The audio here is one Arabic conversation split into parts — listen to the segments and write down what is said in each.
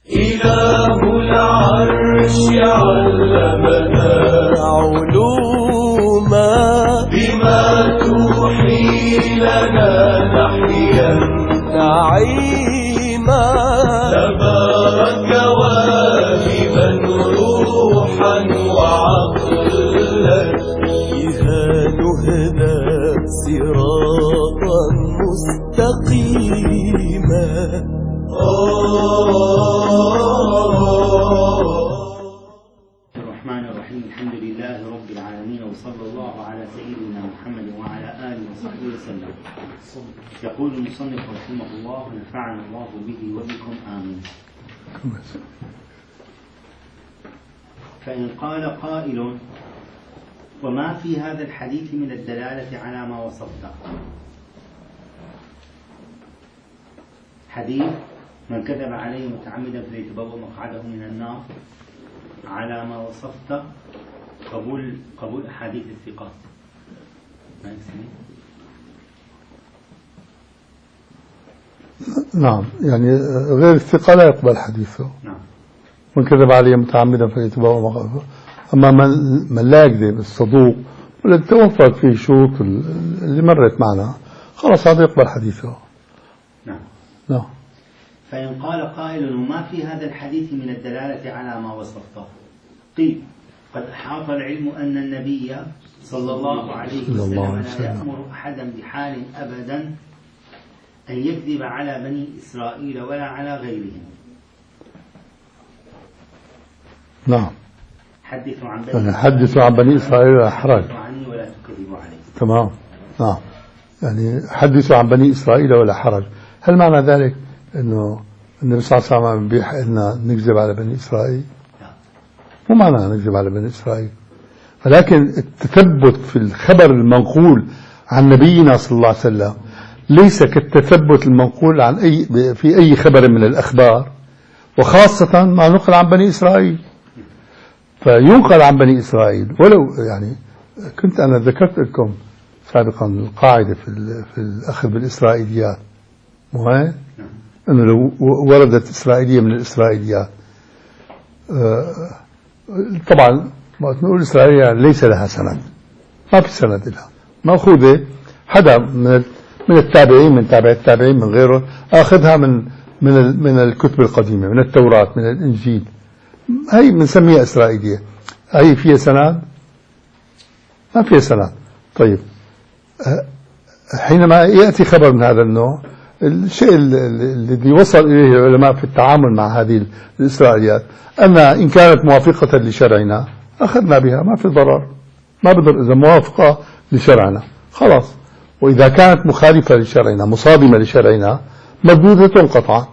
إله العرش علمنا علوما بما توحي لنا نحيا نعيما تبارك واهبا روحا وعقلا بها نهدى صراطا مستقيما. الرحمن الرحيم. الحمد لله رب العالمين، وصلى الله على سيدنا محمد وعلى آله وصحبه وسلم. يقول المصنف رحمه الله: نفعنا الله به وبكم آمين. فإن قال قائل: وما في هذا الحديث من الدلالة على ما وصفته؟ حديث من كذب عليه متعمدا فليتبوأ مقعده من النار على ما وصفته، قبول أحاديث الثقات. نعم، يعني غير الثقة لا يقبل حديثه. نعم. من كذب عليه متعمدا فليتبوأ مقعده. أما من لا يكذب، الصدوق والذي توفر فيه شروط اللي مرت معنا، خلاص هذا يقبل حديثه. نعم. نعم. فإن قال قائل: وما في هذا الحديث من الدلالة على ما وصفته؟ قيل: قد أحاط العلم أن النبي صلى الله عليه وسلم لا يأمر أحدا بحال أبدا أن يكذب على بني إسرائيل ولا على غيرهم. نعم. حدثوا عن بني إسرائيل ولا حرج. عني ولا تكذبوا عليه. تمام. نعم. يعني حدثوا عن بني إسرائيل ولا حرج. هل معنى ذلك إنه النبي صلى الله عليه وسلم يبيح إننا نكذب على بني إسرائيل؟ مو معنى نكذب على بني إسرائيل، ولكن التثبت في الخبر المنقول عن نبينا صلى الله عليه وسلم ليس كالتثبت المنقول عن في أي خبر من الأخبار، وخاصة ما نقل عن بني إسرائيل. فينقل عن بني إسرائيل، ولو يعني كنت أنا ذكرت لكم سابقا القاعدة في الأخذ بالإسرائيليات، مو هيك؟ أنه لو وردت إسرائيلية من الإسرائيليات، طبعا ما نقول إسرائيلية ليس لها سند، ما في سند لها، مأخوذة حدا من التابعين، من تابع التابعين، من غيره، أخذها من الكتب القديمة، من التوراة، من الإنجيل. هي بنسميها إسرائيلية. هي فيها سند؟ ما فيها سند. طيب، حينما يأتي خبر من هذا النوع، الشيء الذي وصل إليه العلماء في التعامل مع هذه الإسرائيليات أن إن كانت موافقة لشرعنا أخذنا بها، ما في ضرر، ما بضر إذا موافقة لشرعنا خلاص. وإذا كانت مخالفة لشرعنا، مصادمة لشرعنا، مردودة قطعا.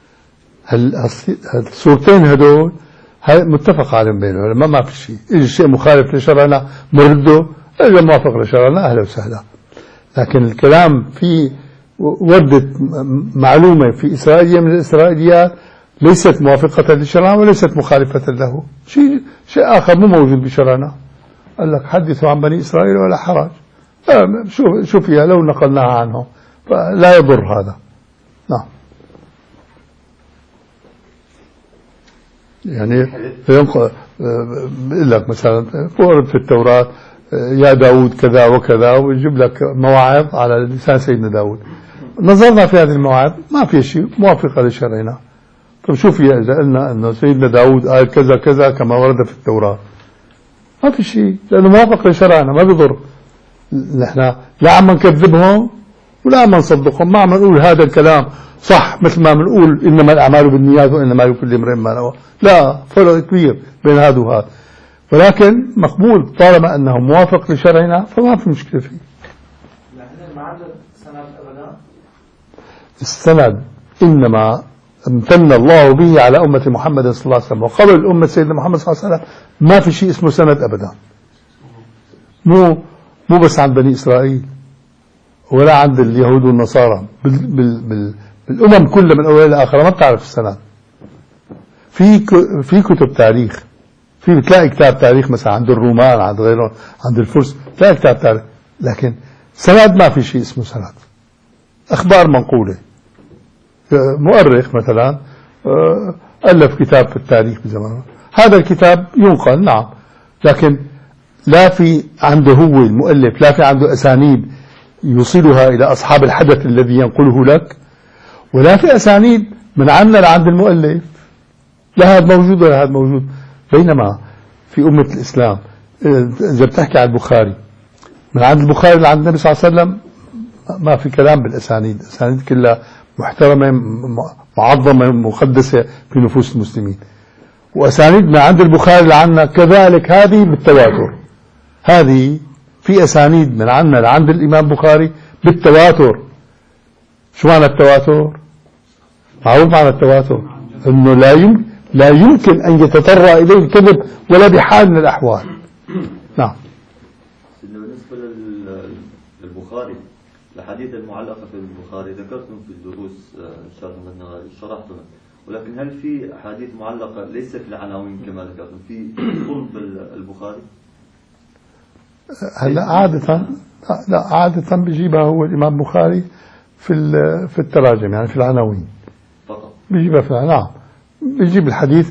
الصورتين هدول متفق عليهم بين العلماء، ما في شيء. إذا الشيء مخالف لشرعنا مرده، إذا موافق لشرعنا أهلا وسهلا. لكن الكلام في وردت معلومة في إسرائيلية من الإسرائيليات ليست موافقة لشرعنا وليست مخالفة له، شيء آخر مو موجود بشرعنا. قال لك حدثوا عن بني إسرائيل ولا حرج. شو فيها لو نقلناها عنهم، فلا يضر هذا. نعم. يعني بيقول لك مثلا ورد في التوراة يا داود كذا وكذا، ويجيب لك مواعظ على لسان سيدنا داود. نظرنا في هذه المواعظ ما في شيء موافقة لشرعنا. طب شو فيها إذا قلنا أنه سيدنا داود قال كذا كذا كما ورد في التوراة؟ ما في شيء، لأنه موافق لشرعنا، ما بيضر. نحن لا عم نكذبهم ولا عم نصدقهم، ما عم نقول هذا الكلام صح مثل ما بنقول إنما الأعمال بالنيات وإنما لكل امرئ ما نوى. لا، فرق كبير بين هذا وهذا، ولكن مقبول طالما أنه موافق لشرعنا فما في مشكلة فيه. السند إنما امتن الله به على أمة محمد صلى الله عليه وسلم، وقبل الأمة سيدنا محمد صلى الله عليه وسلم ما في شيء اسمه سند أبدا. مو بس عند بني إسرائيل ولا عند اليهود والنصارى، بالأمم كلها من أولها لآخرها ما بتعرف السند. في كتب تاريخ، بتلاقي كتاب تاريخ مثلا عند الرومان، عند غيرهم، عند الفرس، تلاقي كتاب تاريخ، لكن سند ما في شيء اسمه سند. أخبار منقولة، مؤرخ مثلا ألف كتاب في التاريخ بزمانه، هذا الكتاب ينقل نعم، لكن لا في عنده هو المؤلف لا في عنده أسانيد يوصلها إلى أصحاب الحدث الذي ينقله لك، ولا في أسانيد من عنا لعند المؤلف، لا هذا موجود ولا هذا موجود. بينما في أمة الإسلام إذا بتحكي عن البخاري من عند البخاري لعند النبي صلى الله عليه وسلم ما في كلام بالأسانيد، الأسانيد كلها محترمة معظمة مقدسة في نفوس المسلمين. وأسانيد من عند البخاري لعنا كذلك هذه بالتواتر، هذه في أسانيد من عنا لعند الإمام البخاري بالتواتر. شو معنى التواتر؟ معروف معنى التواتر أنه لا يمكن أن يتطرق إليه الكذب ولا بحال من الأحوال. نعم. بالنسبة للبخاري الحديث المعلقة في البخاري ذكرتم في الدروس شرحتم، ولكن هل في أحاديث معلقة ليس في العناوين كما ذكرتم في صلب البخاري؟ هلا عادة بيجيبها هو الإمام البخاري في التراجم، يعني في العناوين فقط بيجيبها في نعم، بيجيب الحديث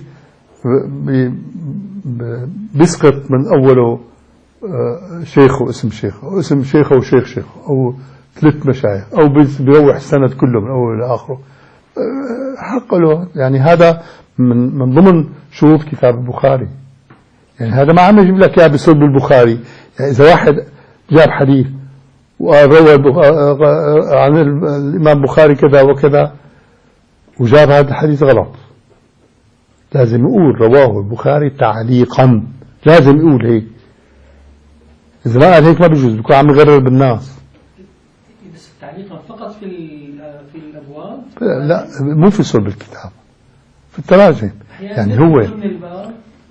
بيسقط من أوله شيخ واسم شيخ أو اسم شيخه وشيخ شيخه أو 3 مشايخ أو بيروح السند كله من أوله لآخره، حق له. يعني هذا من ضمن شروط كتاب البخاري، يعني هذا ما عم يجيب لك اياه بصلب البخاري. يعني إذا واحد جاب حديث وروى عن الإمام البخاري كذا وكذا وجاب هذا الحديث غلط، لازم يقول رواه البخاري تعليقا، لازم يقول هيك. إذا ما قال هيك ما بيجوز، بيكون عم يغرر بالناس. بس تعليقا فقط في الأبواب؟ لا مو في صلب الكتاب، في التراجم. يعني هو ضمن الباب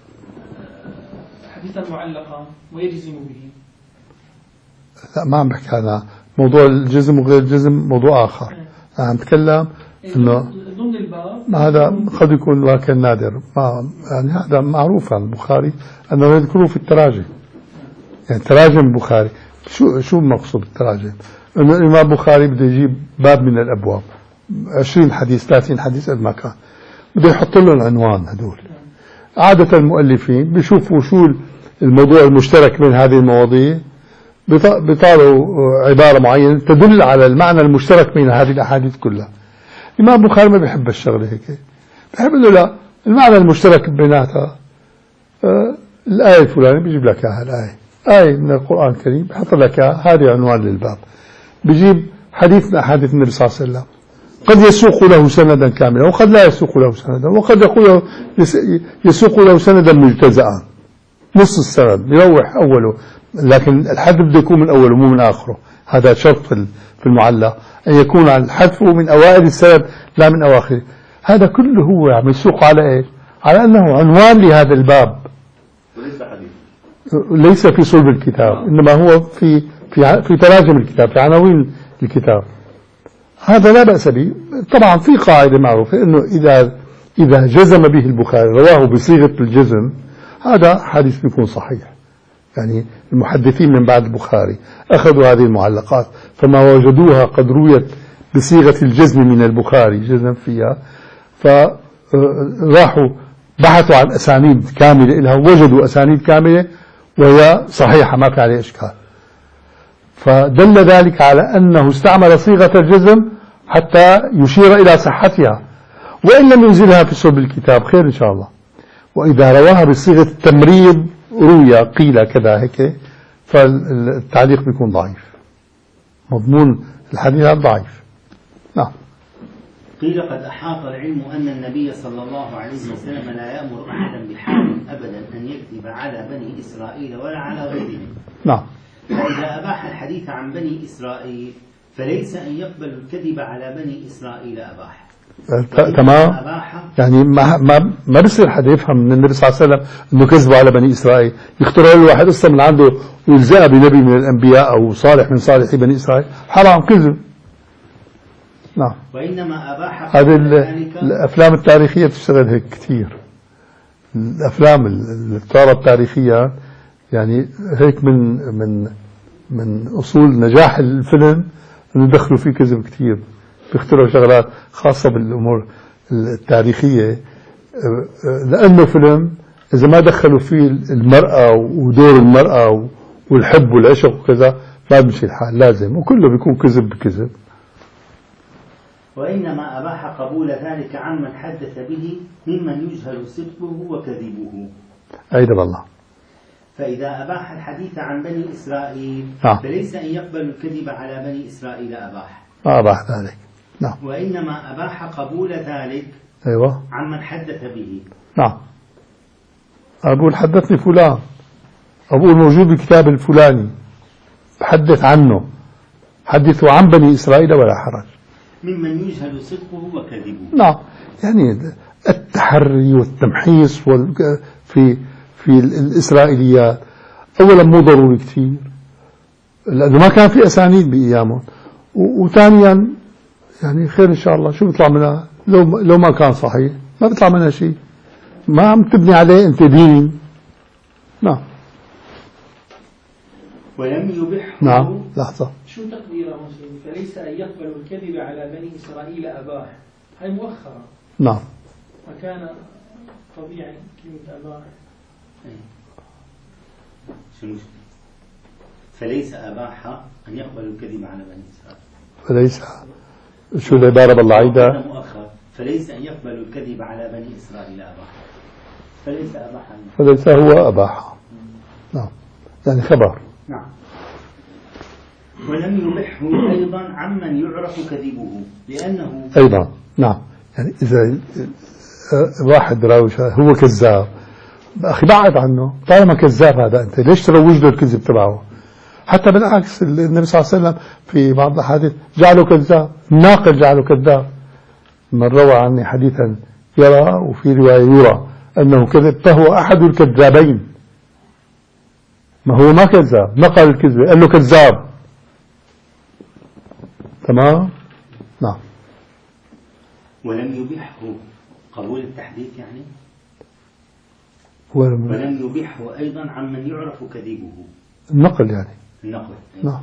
حديثا معلقا ويجزم به. لا ما عم بحكي هذا موضوع الجزم وغير الجزم موضوع آخر. عم بتكلم إنه ضمن الباب هذا قد يكون لكن نادر، يعني هذا معروف عن البخاري أنه يذكره في التراجم. يعني تراجم البخاري شو المقصود بالتراجم؟ إنه الإمام البخاري بده يجيب باب من الأبواب 20 حديث 30 حديث قد ما كان، بده يحط له العنوان. هدول عادة المؤلفين بيشوفوا شو الموضوع المشترك بين هذه المواضيع، بيطالوا عبارة معينة تدل على المعنى المشترك بين هذه الأحاديث كلها. الإمام البخاري ما بيحب الشغلة هيك، بيحب له لا المعنى المشترك بيناتها الآية الفلانية بيجيب لك إياها، آية من القرآن الكريم بحط لك هذه عنوان للباب. بيجيب حديث من أحاديث النبي صلى الله عليه وسلم قد يسوق له سندا كاملا وقد لا يسوق له سندا، وقد يقول يسوق له سندا مجتزأ نص السند يروح أوله، لكن الحذف بده يكون من أوله مو من آخره. هذا شرط في المعلق أن يكون الحذف من أوائل السند لا من أواخره. هذا كله هو عم يسوق على إيش؟ على أنه عنوان لهذا الباب، وليس حديث، ليس في صلب الكتاب، إنما هو في تراجم الكتاب، في عناوين الكتاب. هذا لا بأس به. طبعا في قاعدة معروفة إنه إذا جزم به البخاري رواه بصيغة الجزم هذا حديث بيكون صحيح. يعني المحدثين من بعد البخاري أخذوا هذه المعلقات فما وجدوها قد رويت بصيغة الجزم من البخاري جزم فيها، فراحوا بحثوا عن أسانيد كاملة لها، وجدوا أسانيد كاملة وهي صحيحة ما في عليها إشكال. فدل ذلك على أنه استعمل صيغة الجزم حتى يشير إلى صحتها، وإن لم ينزلها في صلب الكتاب خير إن شاء الله. وإذا رواها بصيغة التمريض روية قيل كذا هيك فالتعليق بيكون ضعيف، مضمون الحديث ضعيف. نعم. قيل قد أحاط العلم أن النبي صلى الله عليه وسلم لا يأمر أحدا بحال أبدا أن يكذب على بني إسرائيل ولا على غيرهم. نعم. فإذا أباح الحديث عن بني إسرائيل فليس أن يقبل الكذب على بني إسرائيل أباح. تمام. يعني ما بصير حدا يفهم من النبي صلى الله عليه وسلم انه كذبوا على بني اسرائيل، يخترع له واحد قصه من عنده ويلزقها بنبي من الانبياء او صالح من صالحي بني اسرائيل، حرام كذب. نعم. وانما اباح هذه الافلام التاريخيه بتشتغل هيك كثير. الافلام الطاره التاريخيه يعني هيك من اصول نجاح الفيلم انه يدخلوا فيه كذب كثير، بيخترعوا شغلات خاصة بالأمور التاريخية لأنه فيلم إذا ما دخلوا فيه المرأة ودور المرأة والحب والعشق وكذا ما بمشي الحال، لازم وكله بيكون كذب بكذب. وإنما أباح قبول ذلك عمن حدث به ممن يجهل صدقه وكذبه. أيضا بالله. فإذا أباح الحديث عن بني إسرائيل فليس أن يقبل الكذب على بني إسرائيل أباح، ما أباح ذلك. نعم. وإنما أباح قبول ذلك أيوة عمن حدث به. نعم. أقول حدثني فلان، أقول موجود بالكتاب الفلاني، بحدث عنه، حدثوا عن بني إسرائيل ولا حرج. ممن يجهل صدقه وكذبه. نعم. يعني التحري والتمحيص في الإسرائيليات أولا مو ضروري كثير لأنه ما كان في أسانيد بأيامهم، وثانيا يعني خير إن شاء الله شو بيطلع منها لو ما كان صحيح ما بيطلع منها شيء، ما عم تبني عليه أنت دين. نعم. ولم يبح. نعم لحظة، شو تقديره مسلم؟ فليس أن يقبل الكذب على بني إسرائيل أباح، هاي مؤخرة. نعم. وكان طبيعي كلمة أباح. شنو؟ فليس أباح أن يقبل الكذب على بني إسرائيل. فليس شو العبارة بالله عيدها؟ مؤخر. فليس أن يقبل الكذب على بني إسرائيل أباح. فليس أباح. فليس هو أباح. نعم. يعني خبر. نعم. ولم يبحه أيضا عمن يعرف كذبه لأنه أيضا. نعم. يعني إذا واحد راوي هو كذاب، أخي بعد عنه، طالما كذاب هذا أنت ليش تروج له الكذب تبعه؟ حتى بالعكس النبي صلى الله عليه وسلم في بعض الأحاديث جعله كذاب، الناقل جعله كذاب. من روى عني حديثا يرى وفي رواية يرى أنه كذب فهو أحد الكذابين. ما هو ما كذاب، نقل الكذب قال له كذاب. تمام. نعم. ولم يبحه قبول التحديث يعني ولم يبحه أيضا عمن يعرف كذبه. النقل يعني. النقل. نعم.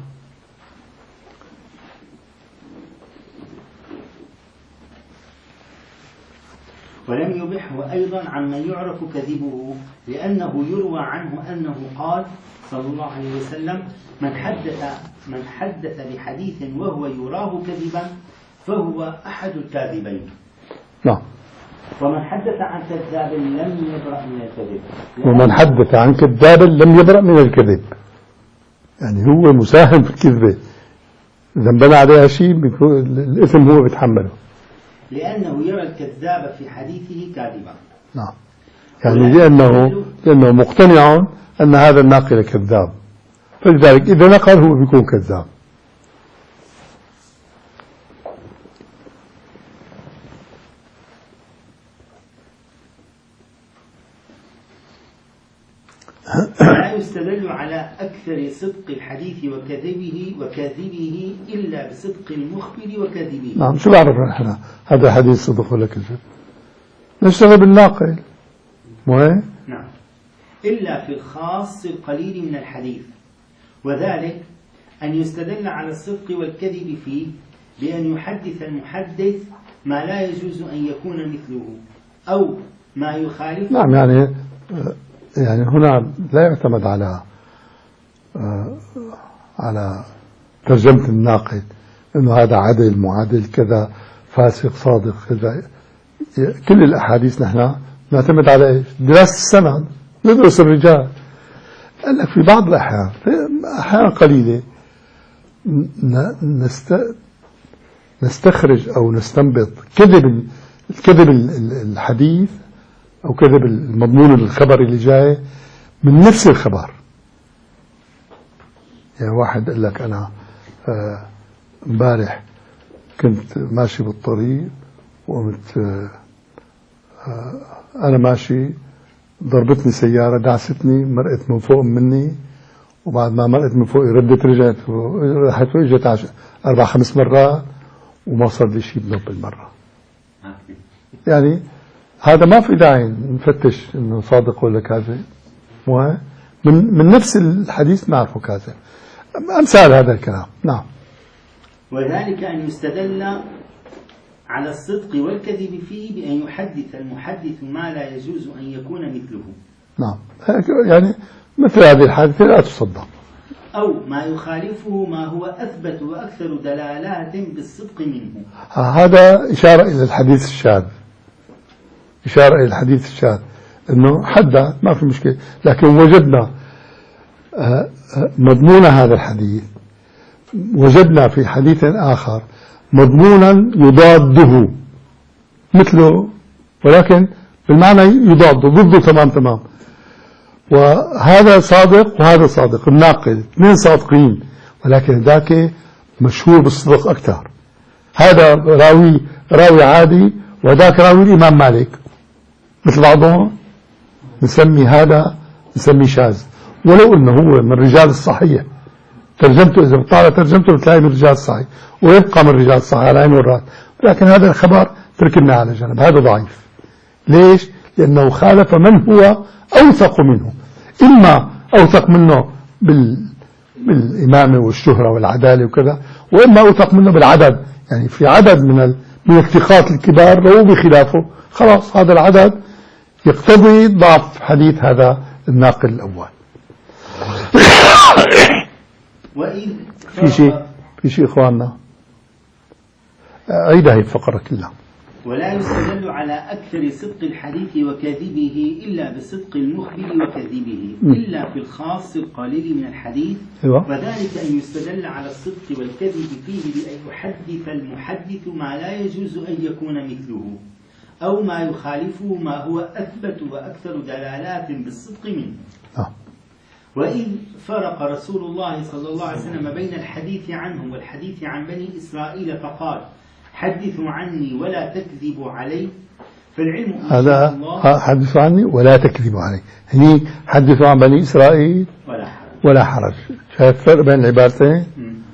ولم يبحه أيضا عمن يعرف كذبه لأنه يروى عنه أنه قال صلى الله عليه وسلم من حدث بحديث وهو يراه كذبا فهو أحد الكاذبين. نعم. ومن حدث عن كذاب لم يبرأ من الكذب. ومن حدث عن كذاب لم يبرأ من الكذب، يعني هو مساهم في الكذبة، إذا بنى عليها شيء الإثم هو بيتحمله. لأنه يرى الكذاب في حديثه كاذبا. نعم. يعني لأنه مقتنع أن هذا الناقل كذاب، فلذلك إذا نقل هو بيكون كذاب. لا يستدل على أكثر صدق الحديث وكذبه إلا بصدق المخبر وكذبه. نعم. شو بعرف نحن هذا حديث صدق ولا كذب؟ نشتغل بالناقل. مو نعم. إلا في الخاص القليل من الحديث، وذلك أن يستدل على الصدق والكذب فيه بأن يحدث المحدث ما لا يجوز أن يكون مثله أو ما يخالفه. نعم. يعني هنا لا يعتمد على ترجمة الناقد انه هذا عدل معادل كذا فاسق صادق كذا. كل الاحاديث نحن نعتمد على ايش؟ دراسة السند، ندرس الرجال. قال لك في بعض الاحيان، احيان قليلة نستخرج او نستنبط كذب الحديث أو كذب المضمون الخبر اللي جاي من نفس الخبر. يعني واحد قال لك أنا امبارح كنت ماشي بالطريق وقمت أنا ماشي ضربتني سيارة دعستني مرقت من فوق مني، وبعد ما مرقت من فوق ردت رجعت راحت وإجت 4-5 مرات وما صار لي شيء بنوب بالمرة. يعني هذا ما في داعي نفتش انه صادق ولا كاذب، من نفس الحديث نعرفه كاذب. امثال هذا الكلام. نعم. وذلك ان يستدل على الصدق والكذب فيه بأن يحدث المحدث ما لا يجوز أن يكون مثله. نعم، يعني مثل هذه الحادثة لا تصدق. أو ما يخالفه ما هو أثبت وأكثر دلالات بالصدق منه. هذا إشارة إلى الحديث الشاذ، إشارة إلى الحديث الشاذ أنه حدث ما في مشكلة، لكن وجدنا مضمون هذا الحديث، وجدنا في حديث آخر مضمونا يضاده مثله، ولكن بالمعنى يضاده ضده تمام، وهذا صادق وهذا صادق، الناقل اثنين صادقين، ولكن ذاك مشهور بالصدق أكثر. هذا راوي عادي، وذاك راوي الإمام مالك مثل بعضهم، نسمي هذا نسمي شاذ، ولو أنه هو من رجال الصحيح، ترجمته إذا بطالع ترجمته بتلاقي من رجال الصحيح، ويبقى من رجال الصحيح على عين والراس، ولكن هذا الخبر تركنا على جنب، هذا ضعيف. ليش؟ لأنه خالف من هو أوثق منه، إما أوثق منه بالإمامة والشهرة والعدالة وكذا، وإما أوثق منه بالعدد، يعني في عدد من الثقات الكبار لو بخلافه، خلاص هذا العدد يقتضي ضعف حديث هذا الناقل الأول. في شيء إخواننا عيد هذه الفقرة كلها. ولا يستدل على أكثر صدق الحديث وكذبه إلا بصدق المخبر وكذبه إلا في الخاص القليل من الحديث، وذلك أن يستدل على الصدق والكذب فيه بأن يحدث المحدث ما لا يجوز أن يكون مثله، أو ما يخالفه ما هو أثبت وأكثر دلالات بالصدق منه. وإذ فرق رسول الله صلى الله عليه وسلم بين الحديث عنهم والحديث عن بني إسرائيل فقال: حدثوا عني ولا تكذبوا علي، فالعلم هذا حدثوا عني ولا تكذبوا علي، هني حدثوا عن بني إسرائيل ولا حرج. شايف الفرق بين العبارتين؟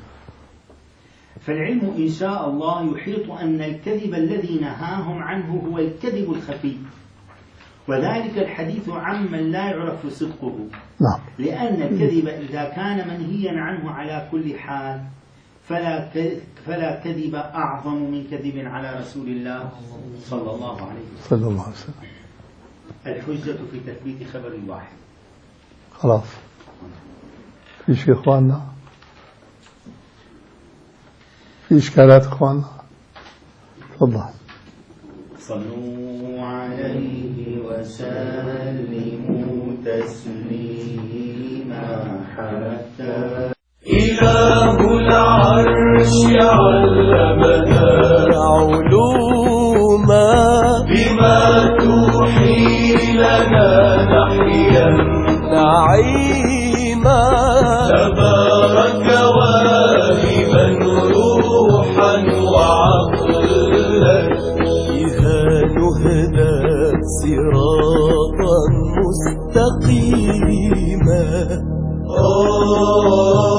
فالعلم إن شاء الله يحيط أن الكذب الذي نهاهم عنه هو الكذب الخفي، وذلك الحديث عمن لا يعرف صدقه. نعم. لأن الكذب إذا كان منهيا عنه على كل حال فلا كذب أعظم من كذب على رسول الله صلى الله عليه وسلم. الحجة في تثبيت خبر الواحد. خلاص. في شيء إخواننا؟ في إشكالات إخواننا؟ تفضل. صلوا عليه وسلموا تسليما حتى إله العرش علمنا علوما بما توحي لنا نحيا نعيما، تبارك واهبا روحا وعقلا بها نهدى صراطا مستقيما.